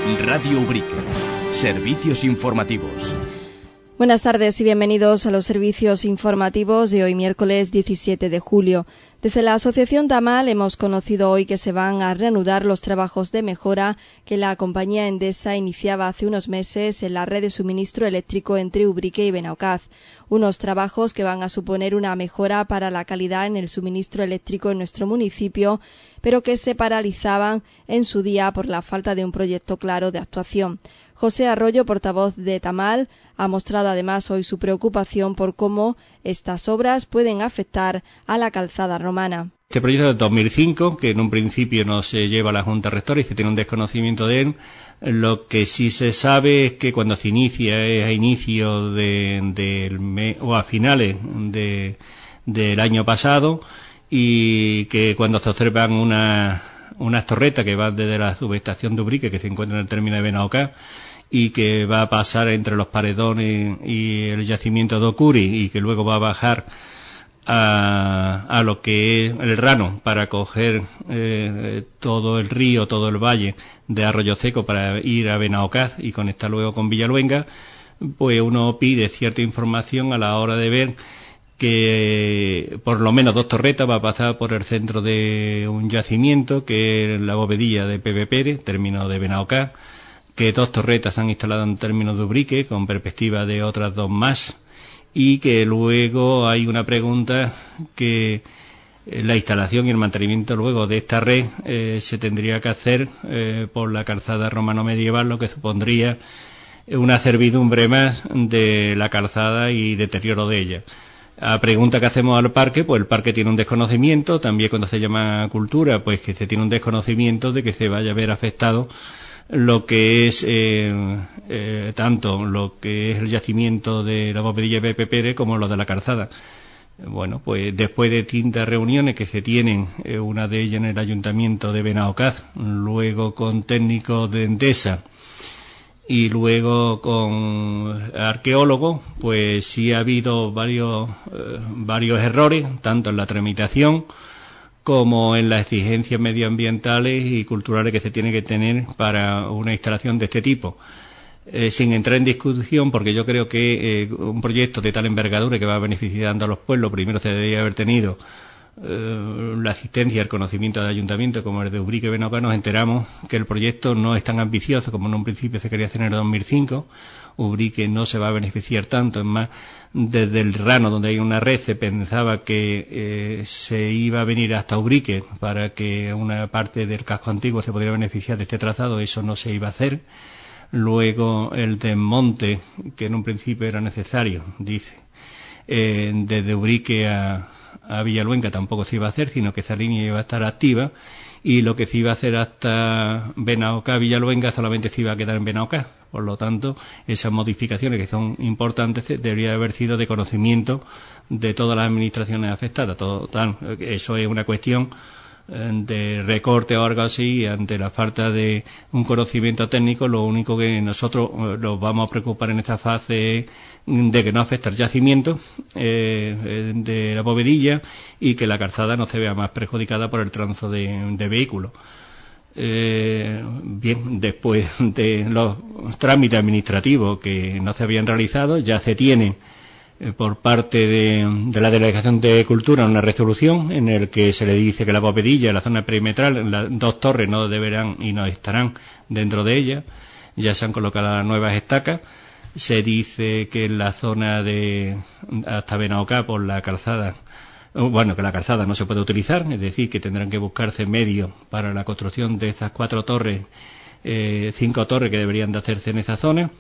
Radio Ubrique. Servicios informativos. Buenas tardes y bienvenidos a los servicios informativos de hoy miércoles 17 de julio. Desde la Asociación Tamal hemos conocido hoy que se van a reanudar los trabajos de mejora que la compañía Endesa iniciaba hace unos meses en la red de suministro eléctrico entre Ubrique y Benaocaz. Unos trabajos que van a suponer una mejora para la calidad en el suministro eléctrico en nuestro municipio, pero que se paralizaban en su día por la falta de un proyecto claro de actuación. José Arroyo, portavoz de Tamal, ha mostrado además hoy su preocupación por cómo estas obras pueden afectar a la calzada romana. Este proyecto es de 2005, que en un principio no se lleva a la Junta Rectora y se tiene un desconocimiento de él. Lo que sí se sabe es que cuando se inicia es a inicio del mes o a finales del año pasado, y que cuando se observan unas torretas que van desde la subestación de Ubrique, que se encuentra en el término de Benaocaz, y que va a pasar entre los paredones y el yacimiento de Ocuri, y que luego va a bajar a lo que es el Rano para coger todo el río, todo el valle de Arroyo Seco para ir a Benaocaz y conectar luego con Villaluenga, pues uno pide cierta información a la hora de ver que por lo menos 2 torretas va a pasar por el centro de un yacimiento, que es la Bovedilla de Pepe Pérez, término de Benaocaz, que 2 torretas se han instalado en términos de Ubrique, con perspectiva de otras 2 más, y que luego hay una pregunta que la instalación y el mantenimiento luego de esta red se tendría que hacer por la calzada romano medieval, lo que supondría una servidumbre más de la calzada y deterioro de ella. A pregunta que hacemos al parque, pues el parque tiene un desconocimiento, también cuando se llama cultura, pues que se tiene un desconocimiento de que se vaya a ver afectado lo que es tanto lo que es el yacimiento de la Bovedilla de Pepe Pérez como lo de la calzada. Bueno, pues después de distintas reuniones que se tienen, una de ellas en el Ayuntamiento de Benaocaz, luego con técnicos de Endesa y luego con arqueólogos, pues sí ha habido varios errores, tanto en la tramitación como en las exigencias medioambientales y culturales que se tiene que tener para una instalación de este tipo. Sin entrar en discusión, porque yo creo que un proyecto de tal envergadura que va beneficiando a los pueblos, primero se debería haber tenido la asistencia y el conocimiento del ayuntamiento, como el de Ubrique y Benaocaz. Nos enteramos que el proyecto no es tan ambicioso como en un principio se quería hacer en el 2005. Ubrique no se va a beneficiar tanto, es más, desde el Rano, donde hay una red, se pensaba que se iba a venir hasta Ubrique para que una parte del casco antiguo se pudiera beneficiar de este trazado. Eso no se iba a hacer. Luego el desmonte, que en un principio era necesario, dice, desde Ubrique a Villaluenga tampoco se iba a hacer, sino que esa línea iba a estar activa, y lo que se iba a hacer hasta Benaocaz, Villaluenga, solamente se iba a quedar en Benaocaz. Por lo tanto, esas modificaciones que son importantes deberían haber sido de conocimiento de todas las administraciones afectadas. Eso es una cuestión de recorte o algo así. Ante la falta de un conocimiento técnico, lo único que nosotros nos vamos a preocupar en esta fase es de que no afecte el yacimiento de la Bovedilla y que la calzada no se vea más perjudicada por el tránsito de vehículos. Bien, después de los trámites administrativos que no se habían realizado, ya se tiene por parte de la Delegación de Cultura una resolución en el que se le dice que la Bovedilla, la zona perimetral, las 2 torres no deberán y no estarán dentro de ella. Ya se han colocado nuevas estacas. Se dice que en la zona de hasta Benaocaz, por la calzada, que la calzada no se puede utilizar, es decir, que tendrán que buscarse medios para la construcción de esas 4 torres, 5 torres que deberían de hacerse en esa zona.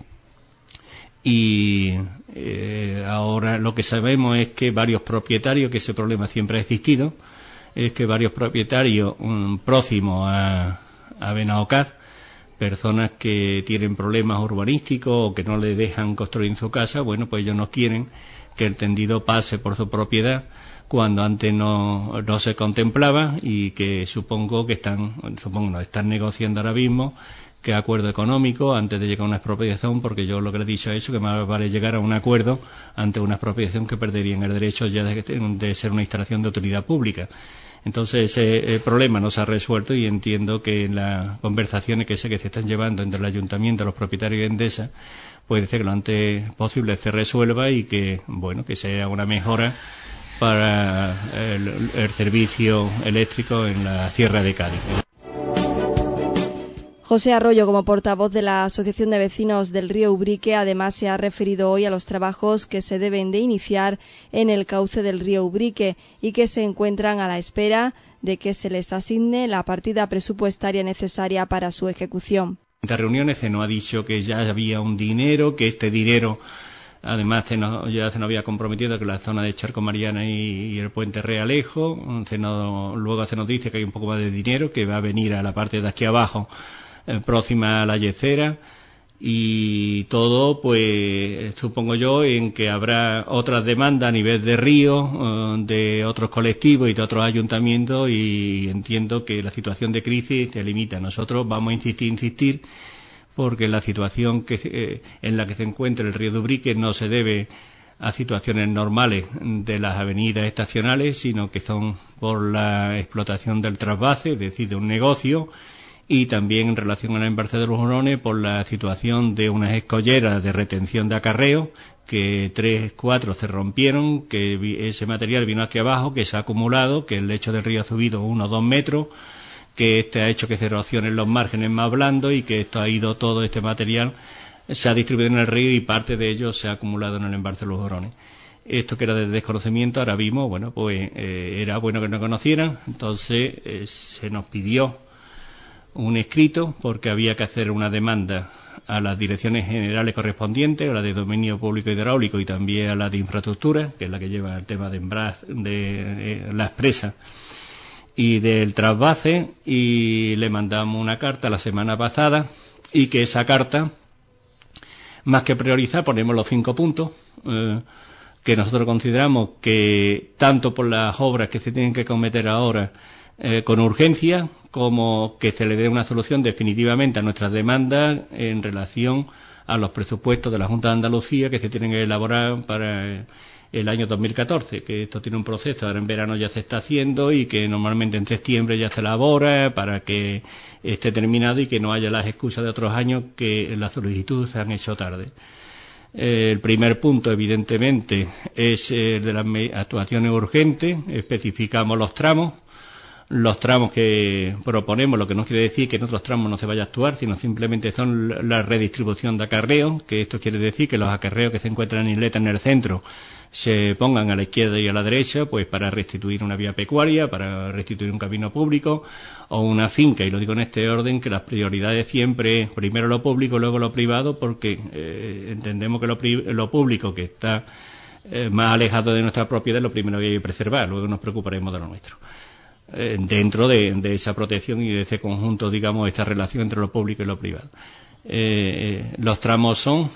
Y ahora lo que sabemos es que varios propietarios, que ese problema siempre ha existido, es que varios propietarios próximos a Benaocaz, personas que tienen problemas urbanísticos o que no les dejan construir en su casa, bueno, pues ellos no quieren que el tendido pase por su propiedad, cuando antes no se contemplaba, y que supongo están negociando ahora mismo qué acuerdo económico antes de llegar a una expropiación, porque yo lo que le he dicho es eso, que más vale llegar a un acuerdo ante una expropiación, que perderían el derecho ya de ser una instalación de utilidad pública. Entonces ese problema no se ha resuelto y entiendo que en las conversaciones que sé que se están llevando entre el ayuntamiento, los propietarios de Endesa, puede ser que lo antes posible se resuelva y que, bueno, que sea una mejora para el servicio eléctrico en la Sierra de Cádiz. José Arroyo, como portavoz de la Asociación de Vecinos del Río Ubrique, además se ha referido hoy a los trabajos que se deben de iniciar en el cauce del río Ubrique y que se encuentran a la espera de que se les asigne la partida presupuestaria necesaria para su ejecución. En estas reuniones se nos ha dicho que ya había un dinero, que este dinero además ya se nos había comprometido que la zona de Charco Mariana y el Puente Realejo, luego se nos dice que hay un poco más de dinero que va a venir a la parte de aquí abajo, próxima a la Yecera, y todo, pues supongo yo, en que habrá otras demandas a nivel de río, de otros colectivos y de otros ayuntamientos, y entiendo que la situación de crisis se limita. Nosotros vamos a insistir, porque la situación en la que se encuentra el río de Ubrique no se debe a situaciones normales de las avenidas estacionales, sino que son por la explotación del trasvase, es decir, de un negocio, y también en relación al embalse de los Hurones por la situación de unas escolleras de retención de acarreo, que 3, 4 se rompieron, que ese material vino aquí abajo, que se ha acumulado, que el lecho del río ha subido 1 o 2 metros, que este ha hecho que se erosionen los márgenes más blandos y que todo este material se ha distribuido en el río y parte de ello se ha acumulado en el embalse de los Hurones. Esto que era de desconocimiento, ahora vimos, bueno, pues era bueno que no conocieran, entonces se nos pidió un escrito porque había que hacer una demanda a las direcciones generales correspondientes, a la de dominio público hidráulico y también a la de infraestructura, que es la que lleva el tema de las presas y del trasvase, y le mandamos una carta la semana pasada y que esa carta, más que priorizar, ponemos los 5 puntos que nosotros consideramos que tanto por las obras que se tienen que cometer ahora con urgencia, como que se le dé una solución definitivamente a nuestras demandas en relación a los presupuestos de la Junta de Andalucía que se tienen que elaborar para el año 2014, que esto tiene un proceso, ahora en verano ya se está haciendo y que normalmente en septiembre ya se elabora para que esté terminado y que no haya las excusas de otros años que las solicitudes se han hecho tarde. El primer punto, evidentemente, es el de las actuaciones urgentes. Especificamos los tramos que proponemos, lo que no quiere decir que en otros tramos no se vaya a actuar, sino simplemente son la redistribución de acarreos, que esto quiere decir que los acarreos que se encuentran en isleta en el centro se pongan a la izquierda y a la derecha, pues para restituir una vía pecuaria, para restituir un camino público o una finca, y lo digo en este orden, que las prioridades siempre es primero lo público, luego lo privado, porque entendemos que lo público, que está más alejado de nuestra propiedad, lo primero que hay que preservar, luego nos preocuparemos de lo nuestro. Dentro de esa protección y de ese conjunto, digamos, esta relación entre lo público y lo privado. Los tramos son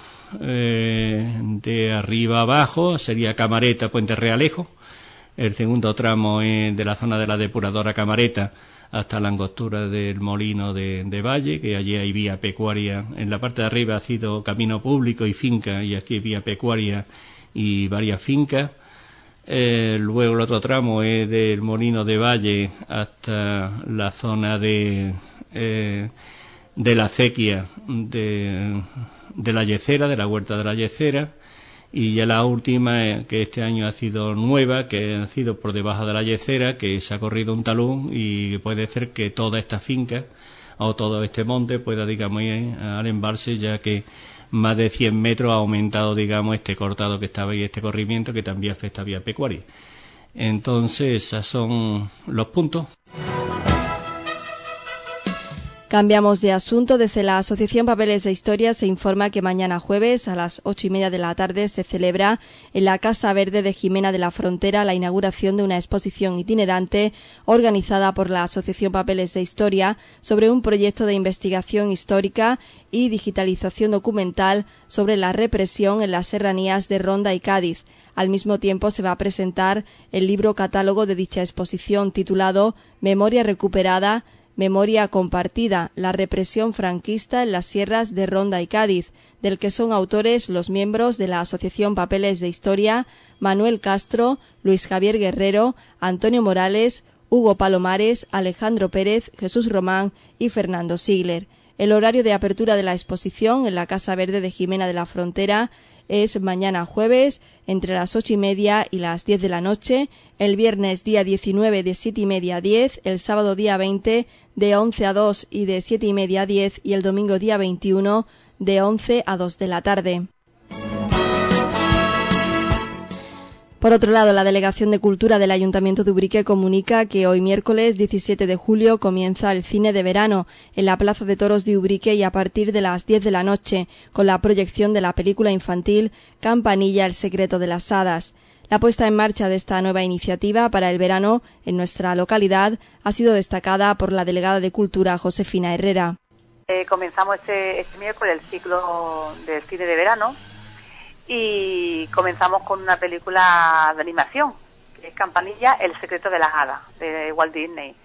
de arriba a abajo, sería Camareta, Puente Realejo. El segundo tramo es de la zona de la depuradora Camareta hasta la angostura del molino de Valle, que allí hay vía pecuaria. En la parte de arriba ha sido camino público y finca, y aquí hay vía pecuaria y varias fincas. Luego el otro tramo es del molino de Valle hasta la zona de la acequia de la Yecera, de la huerta de la Yecera, y ya la última, que este año ha sido nueva, que ha sido por debajo de la Yecera, que se ha corrido un talud y puede ser que toda esta finca o todo este monte pueda, digamos, ir al embalse, ya que más de 100 metros ha aumentado, digamos, este cortado que estaba y este corrimiento, que también afecta a vía pecuaria. Entonces, esos son los puntos. Cambiamos de asunto. Desde la Asociación Papeles de Historia se informa que mañana jueves a las 8:30 de la tarde se celebra en la Casa Verde de Jimena de la Frontera la inauguración de una exposición itinerante organizada por la Asociación Papeles de Historia sobre un proyecto de investigación histórica y digitalización documental sobre la represión en las serranías de Ronda y Cádiz. Al mismo tiempo se va a presentar el libro catálogo de dicha exposición titulado Memoria recuperada, Memoria compartida, la represión franquista en las sierras de Ronda y Cádiz, del que son autores los miembros de la Asociación Papeles de Historia, Manuel Castro, Luis Javier Guerrero, Antonio Morales, Hugo Palomares, Alejandro Pérez, Jesús Román y Fernando Sigler. El horario de apertura de la exposición en la Casa Verde de Jimena de la Frontera es mañana jueves entre las 8:30 y las 10 de la noche, el viernes día 19 de 7:30 a 10, el sábado día 20 de 11 a 2 y de 7:30 a 10 y el domingo día 21 de 11 a 2 de la tarde. Por otro lado, la Delegación de Cultura del Ayuntamiento de Ubrique comunica que hoy miércoles 17 de julio comienza el cine de verano en la Plaza de Toros de Ubrique y a partir de las 10 de la noche, con la proyección de la película infantil Campanilla, el secreto de las hadas. La puesta en marcha de esta nueva iniciativa para el verano en nuestra localidad ha sido destacada por la delegada de Cultura, Josefina Herrera. Comenzamos este miércoles el ciclo del cine de verano. Y comenzamos con una película de animación, que es Campanilla, el secreto de las hadas, de Walt Disney.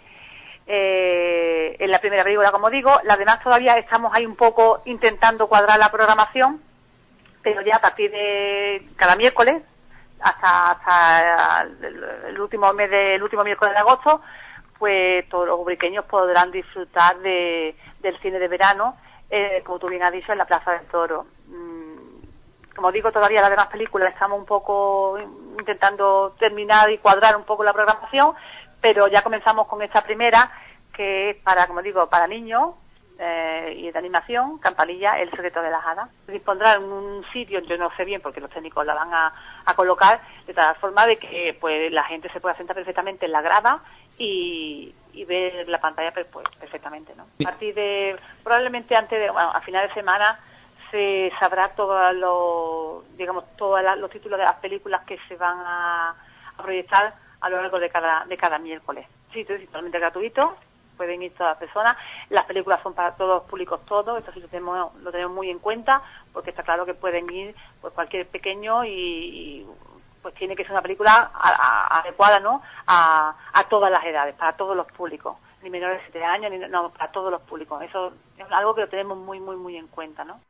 Es la primera película, como digo. Las demás todavía estamos ahí un poco intentando cuadrar la programación, pero ya a partir de cada miércoles, hasta el último miércoles de agosto, pues todos los ubriqueños podrán disfrutar del cine de verano, como tú bien has dicho, en la Plaza del Toro. Como digo, todavía las demás películas estamos un poco intentando terminar y cuadrar un poco la programación, pero ya comenzamos con esta primera, que es para, como digo, para niños y de animación, Campanilla, el secreto de las hadas. Se dispondrá en un sitio, yo no sé bien porque los técnicos la van a colocar, de tal forma de que pues la gente se pueda sentar perfectamente en la grada y ver la pantalla pues perfectamente, ¿no? A partir de, probablemente a final de semana, se sabrá todos los títulos de las películas que se van a proyectar a lo largo de cada miércoles. Sí, es totalmente gratuito, pueden ir todas las personas. Las películas son para todos los públicos, esto sí lo tenemos muy en cuenta, porque está claro que pueden ir pues cualquier pequeño y pues tiene que ser una película adecuada, ¿no?, a todas las edades, para todos los públicos, ni menores de 7 años, no, para todos los públicos. Eso es algo que lo tenemos muy en cuenta, ¿no?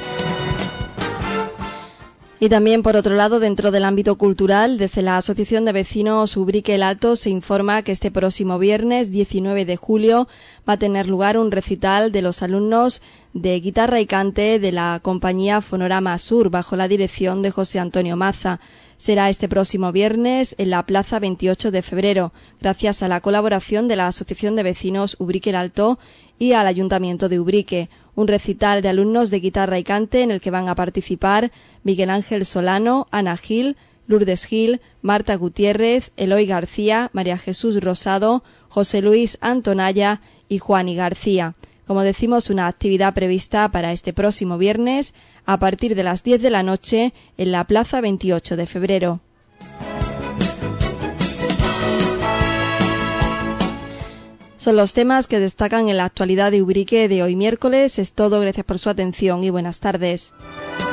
Y también, por otro lado, dentro del ámbito cultural, desde la Asociación de Vecinos Ubrique el Alto se informa que este próximo viernes 19 de julio va a tener lugar un recital de los alumnos de guitarra y cante de la compañía Fonorama Sur, bajo la dirección de José Antonio Maza. Será este próximo viernes en la Plaza 28 de febrero, gracias a la colaboración de la Asociación de Vecinos Ubrique el Alto y al Ayuntamiento de Ubrique. Un recital de alumnos de guitarra y cante en el que van a participar Miguel Ángel Solano, Ana Gil, Lourdes Gil, Marta Gutiérrez, Eloy García, María Jesús Rosado, José Luis Antonalla y Juani García. Como decimos, una actividad prevista para este próximo viernes a partir de las 10 de la noche en la Plaza 28 de febrero. Son los temas que destacan en la actualidad de Ubrique de hoy miércoles. Es todo, gracias por su atención y buenas tardes.